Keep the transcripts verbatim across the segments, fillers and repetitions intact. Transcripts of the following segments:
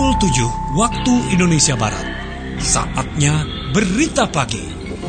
pukul tujuh waktu Indonesia Barat. Saatnya Berita Pagi.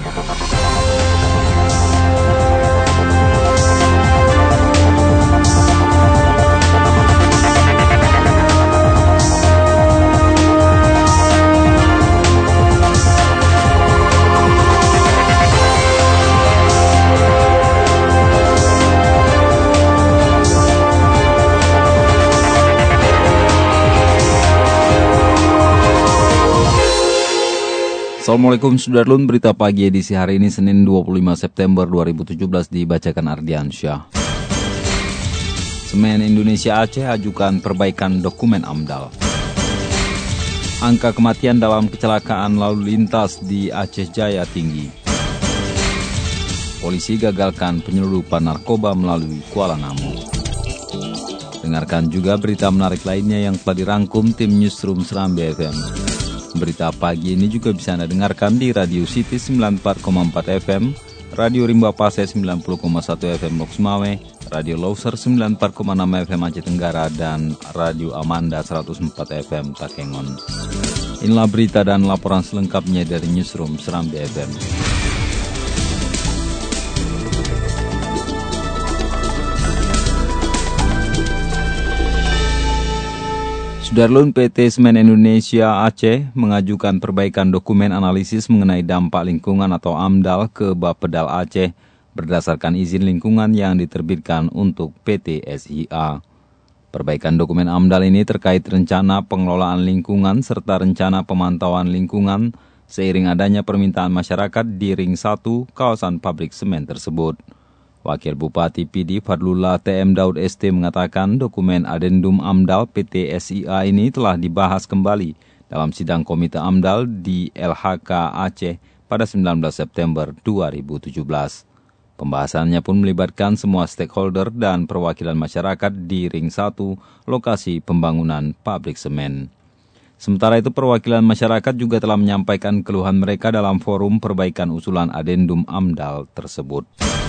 Assalamualaikum Sudarlun, berita pagi edisi hari ini Senin dua puluh lima September dua ribu tujuh belas dibacakan Ardiansyah. Semen Indonesia Aceh ajukan perbaikan dokumen AMDAL. Angka kematian dalam kecelakaan lalu lintas di Aceh Jaya tinggi. Polisi gagalkan penyelundupan narkoba melalui Kuala Namu. Dengarkan juga berita menarik lainnya yang telah dirangkum tim Newsroom Serambi F M. Berita pagi ini juga bisa Anda dengarkan di Radio City sembilan puluh empat koma empat F M, Radio Rimba Pase sembilan puluh koma satu F M Lok Sumawe, Radio Loser sembilan puluh empat koma enam F M Aceh Tenggara, dan Radio Amanda seratus empat F M Takengon. Inilah berita dan laporan selengkapnya dari Newsroom Serambi F M. Sudarlun, P T Semen Indonesia Aceh mengajukan perbaikan dokumen analisis mengenai dampak lingkungan atau AMDAL ke Bapedal Aceh berdasarkan izin lingkungan yang diterbitkan untuk P T S I A. Perbaikan dokumen AMDAL ini terkait rencana pengelolaan lingkungan serta rencana pemantauan lingkungan seiring adanya permintaan masyarakat di Ring satu kawasan pabrik semen tersebut. Wakil Bupati P D Fadlullah T M Daud S T mengatakan dokumen adendum AMDAL P T S I A ini telah dibahas kembali dalam sidang Komite AMDAL di L H K Aceh pada sembilan belas September dua ribu tujuh belas. Pembahasannya pun melibatkan semua stakeholder dan perwakilan masyarakat di Ring satu, lokasi pembangunan pabrik semen. Sementara itu, perwakilan masyarakat juga telah menyampaikan keluhan mereka dalam forum perbaikan usulan adendum AMDAL tersebut.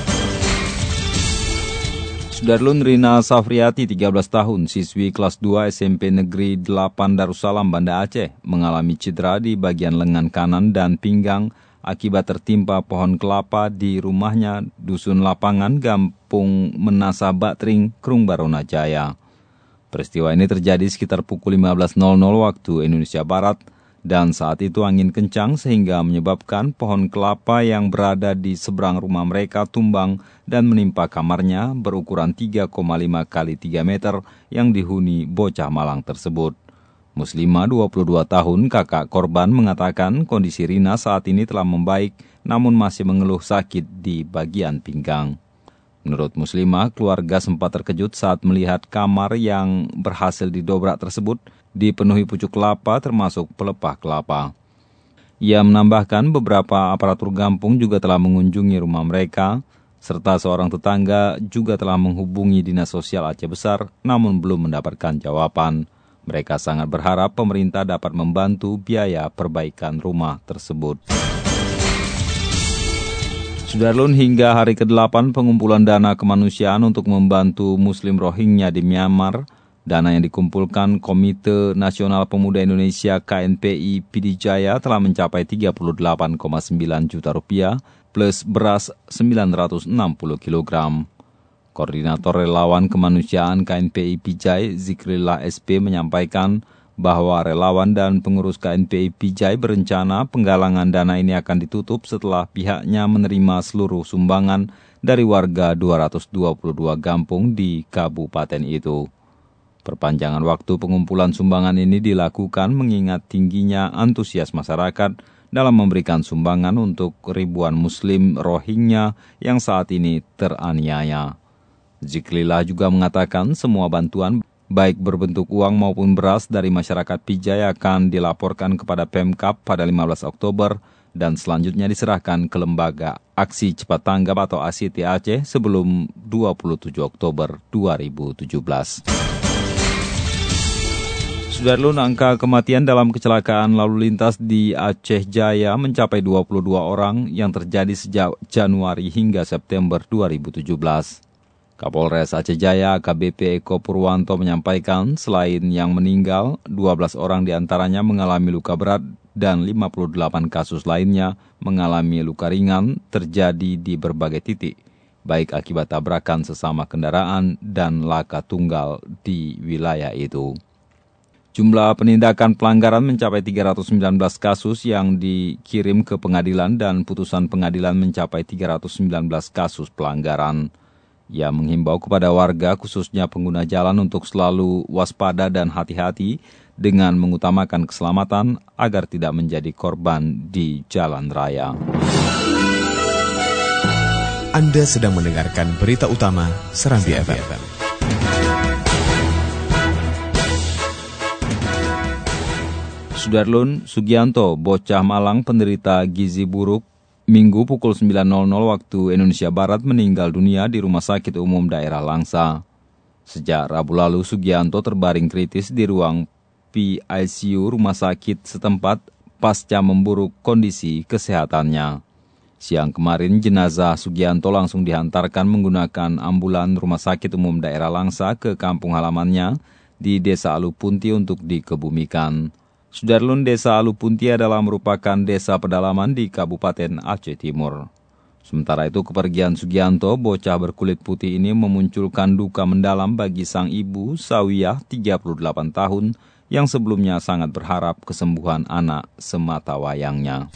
Sudarlun, Rina Safriati, tiga belas tahun, siswi kelas dua S M P Negeri delapan Darussalam, Banda Aceh, mengalami cedera di bagian lengan kanan dan pinggang akibat tertimpa pohon kelapa di rumahnya Dusun Lapangan, Gampung Menasa Batring, Krung Barona Jaya. Peristiwa ini terjadi sekitar pukul lima belas waktu Indonesia Barat, dan saat itu angin kencang sehingga menyebabkan pohon kelapa yang berada di seberang rumah mereka tumbang dan menimpa kamarnya berukuran tiga koma lima kali tiga meter yang dihuni bocah malang tersebut. Muslimah dua puluh dua tahun, kakak korban, mengatakan kondisi Rina saat ini telah membaik namun masih mengeluh sakit di bagian pinggang. Menurut Muslimah, keluarga sempat terkejut saat melihat kamar yang berhasil didobrak tersebut dipenuhi pucuk kelapa termasuk pelepah kelapa. Ia menambahkan beberapa aparatur kampung juga telah mengunjungi rumah mereka, serta seorang tetangga juga telah menghubungi Dinas Sosial Aceh Besar namun belum mendapatkan jawaban. Mereka sangat berharap pemerintah dapat membantu biaya perbaikan rumah tersebut. Sudarlun, hingga hari kedelapan pengumpulan dana kemanusiaan untuk membantu Muslim Rohingya di Myanmar, dana yang dikumpulkan Komite Nasional Pemuda Indonesia K N P I P D Jaya telah mencapai tiga puluh delapan koma sembilan juta rupiah plus beras sembilan ratus enam puluh kilogram. Koordinator Relawan Kemanusiaan K N P I Pijai, Zikrillah S P, menyampaikan bahwa relawan dan pengurus K N P I Pijai berencana penggalangan dana ini akan ditutup setelah pihaknya menerima seluruh sumbangan dari warga dua ratus dua puluh dua kampung di kabupaten itu. Perpanjangan waktu pengumpulan sumbangan ini dilakukan mengingat tingginya antusias masyarakat dalam memberikan sumbangan untuk ribuan Muslim Rohingya yang saat ini teraniaya. Zikrillah juga mengatakan semua bantuan baik berbentuk uang maupun beras dari masyarakat Pijai akan dilaporkan kepada Pemkab pada lima belas Oktober dan selanjutnya diserahkan ke Lembaga Aksi Cepat Tanggap atau A C T Aceh sebelum dua puluh tujuh Oktober dua ribu tujuh belas. Sudarlun, angka kematian dalam kecelakaan lalu lintas di Aceh Jaya mencapai dua puluh dua orang yang terjadi sejak Januari hingga September dua ribu tujuh belas. Kapolres Aceh Jaya A K B P Eko Purwanto menyampaikan selain yang meninggal, dua belas orang diantaranya mengalami luka berat dan lima puluh delapan kasus lainnya mengalami luka ringan terjadi di berbagai titik, baik akibat tabrakan sesama kendaraan dan laka tunggal di wilayah itu. Jumlah penindakan pelanggaran mencapai tiga ratus sembilan belas kasus yang dikirim ke pengadilan dan putusan pengadilan mencapai tiga ratus sembilan belas kasus pelanggaran. Ia menghimbau kepada warga khususnya pengguna jalan untuk selalu waspada dan hati-hati dengan mengutamakan keselamatan agar tidak menjadi korban di jalan raya. Anda sedang mendengarkan berita utama Serambi F M. Sudarlun Sugianto, bocah Malang penderita gizi buruk, Minggu pukul sembilan nol nol waktu Indonesia Barat meninggal dunia di Rumah Sakit Umum Daerah Langsa. Sejak Rabu lalu, Sugianto terbaring kritis di ruang P I C U rumah sakit setempat pasca memburuk kondisi kesehatannya. Siang kemarin, jenazah Sugianto langsung dihantarkan menggunakan ambulan Rumah Sakit Umum Daerah Langsa ke kampung halamannya di Desa Alupunti untuk dikebumikan. Sudarlun, Desa Alupunti adalah merupakan desa pedalaman di Kabupaten Aceh Timur. Sementara itu, kepergian Sugianto, bocah berkulit putih ini memunculkan duka mendalam bagi sang ibu, Sawiyah, tiga puluh delapan tahun, yang sebelumnya sangat berharap kesembuhan anak semata wayangnya.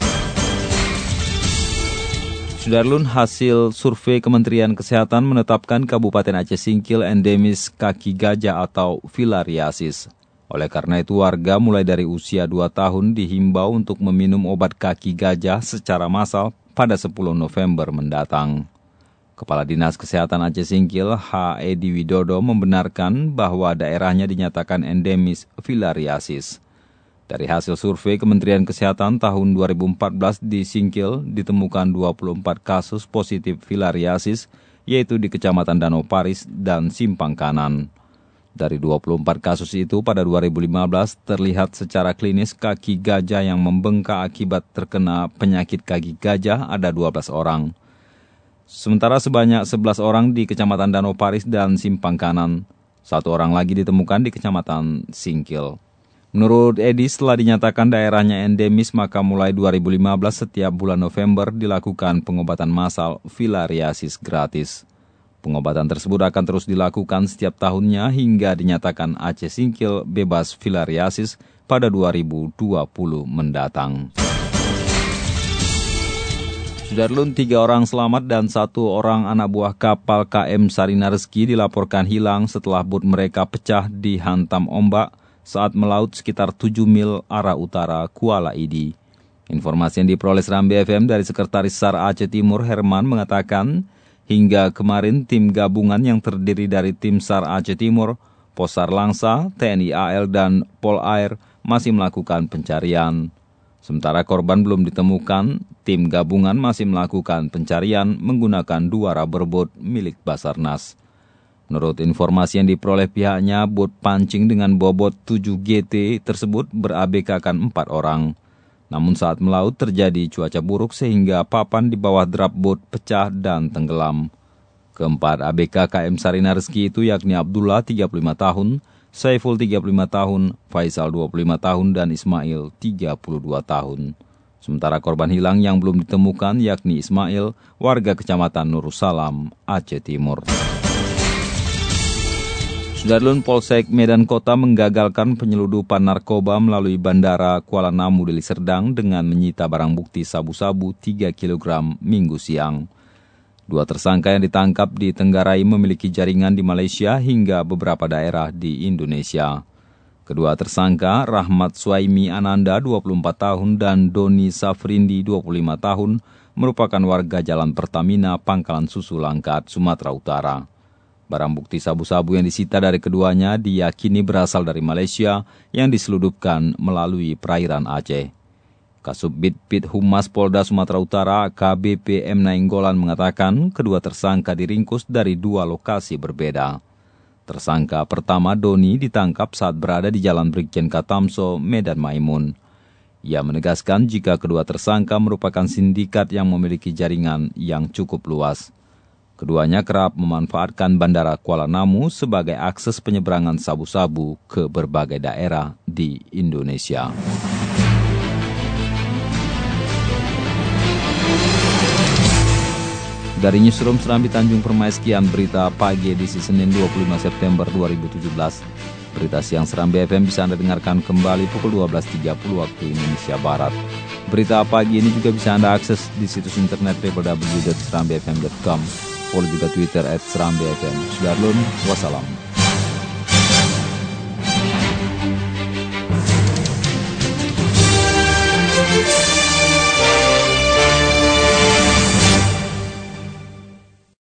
Sudarlun, hasil survei Kementerian Kesehatan menetapkan Kabupaten Aceh Singkil endemis kaki gajah atau filariasis. Oleh karena itu, warga mulai dari usia dua tahun dihimbau untuk meminum obat kaki gajah secara massal pada sepuluh November mendatang. Kepala Dinas Kesehatan Aceh Singkil, H. Edi Widodo, membenarkan bahwa daerahnya dinyatakan endemis filariasis. Dari hasil survei Kementerian Kesehatan tahun dua ribu empat belas di Singkil ditemukan dua puluh empat kasus positif filariasis, yaitu di Kecamatan Danau Paris dan Simpang Kanan. Dari dua puluh empat kasus itu pada dua ribu lima belas terlihat secara klinis kaki gajah yang membengkak akibat terkena penyakit kaki gajah ada dua belas orang. Sementara sebanyak sebelas orang di Kecamatan Danau Paris dan Simpang Kanan. Satu orang lagi ditemukan di Kecamatan Singkil. Menurut Edi, setelah dinyatakan daerahnya endemis, maka mulai dua ribu lima belas setiap bulan November dilakukan pengobatan massal filariasis gratis. Pengobatan tersebut akan terus dilakukan setiap tahunnya hingga dinyatakan Aceh Singkil bebas filariasis pada dua ribu dua puluh mendatang. Sudarlun, tiga orang selamat dan satu orang anak buah kapal K M Sarina Rezeki dilaporkan hilang setelah bot mereka pecah dihantam ombak saat melaut sekitar tujuh mil arah utara Kuala Idi. Informasi yang diperoleh Serambi F M dari Sekretaris S A R Aceh Timur, Herman, mengatakan hingga kemarin tim gabungan yang terdiri dari tim S A R Aceh Timur, Posar Langsa, T N I A L, dan Pol Air masih melakukan pencarian. Sementara korban belum ditemukan, tim gabungan masih melakukan pencarian menggunakan dua rubberboat milik Basarnas. Menurut informasi yang diperoleh pihaknya, bot pancing dengan bobot tujuh G T tersebut berabekakan empat orang. Namun saat melaut terjadi cuaca buruk sehingga papan di bawah drap boat pecah dan tenggelam. Keempat A B K K M Sarina Rezeki itu yakni Abdullah tiga puluh lima tahun, Saiful tiga puluh lima tahun, Faisal dua puluh lima tahun, dan Ismail tiga puluh dua tahun. Sementara korban hilang yang belum ditemukan yakni Ismail, warga Kecamatan Nursalam, Aceh Timur. Sudarlun, Polsek Medan Kota menggagalkan penyeludupan narkoba melalui Bandara Kuala Namu Deli Serdang dengan menyita barang bukti sabu-sabu tiga kilogram minggu siang. Dua tersangka yang ditangkap di Tenggarai memiliki jaringan di Malaysia hingga beberapa daerah di Indonesia. Kedua tersangka, Rahmat Suaimi Ananda dua puluh empat tahun dan Doni Safrindi dua puluh lima tahun, merupakan warga Jalan Pertamina, Pangkalan Susu Langkat, Sumatera Utara. Barang bukti sabu-sabu yang disita dari keduanya diyakini berasal dari Malaysia yang diseludupkan melalui perairan Aceh. Kasubdit Pit Humas Polda Sumatera Utara A K B P M Nainggolan mengatakan kedua tersangka diringkus dari dua lokasi berbeda. Tersangka pertama, Doni, ditangkap saat berada di Jalan Brigjen Katamso, Medan Maimun. Ia menegaskan jika kedua tersangka merupakan sindikat yang memiliki jaringan yang cukup luas. Keduanya kerap memanfaatkan Bandara Kuala Namu sebagai akses penyeberangan sabu-sabu ke berbagai daerah di Indonesia. Dari Newsroom Serambi Tanjung Permai, sekian berita pagi edisi Senin dua puluh lima September dua ribu tujuh belas. Berita siang Serambi F M bisa Anda dengarkan kembali pukul dua belas tiga puluh waktu Indonesia Barat. Berita pagi ini juga bisa Anda akses di situs internet w w w titik serambi f m titik com. Follow juga Twitter at serambi f m. Sudarlun, wassalam.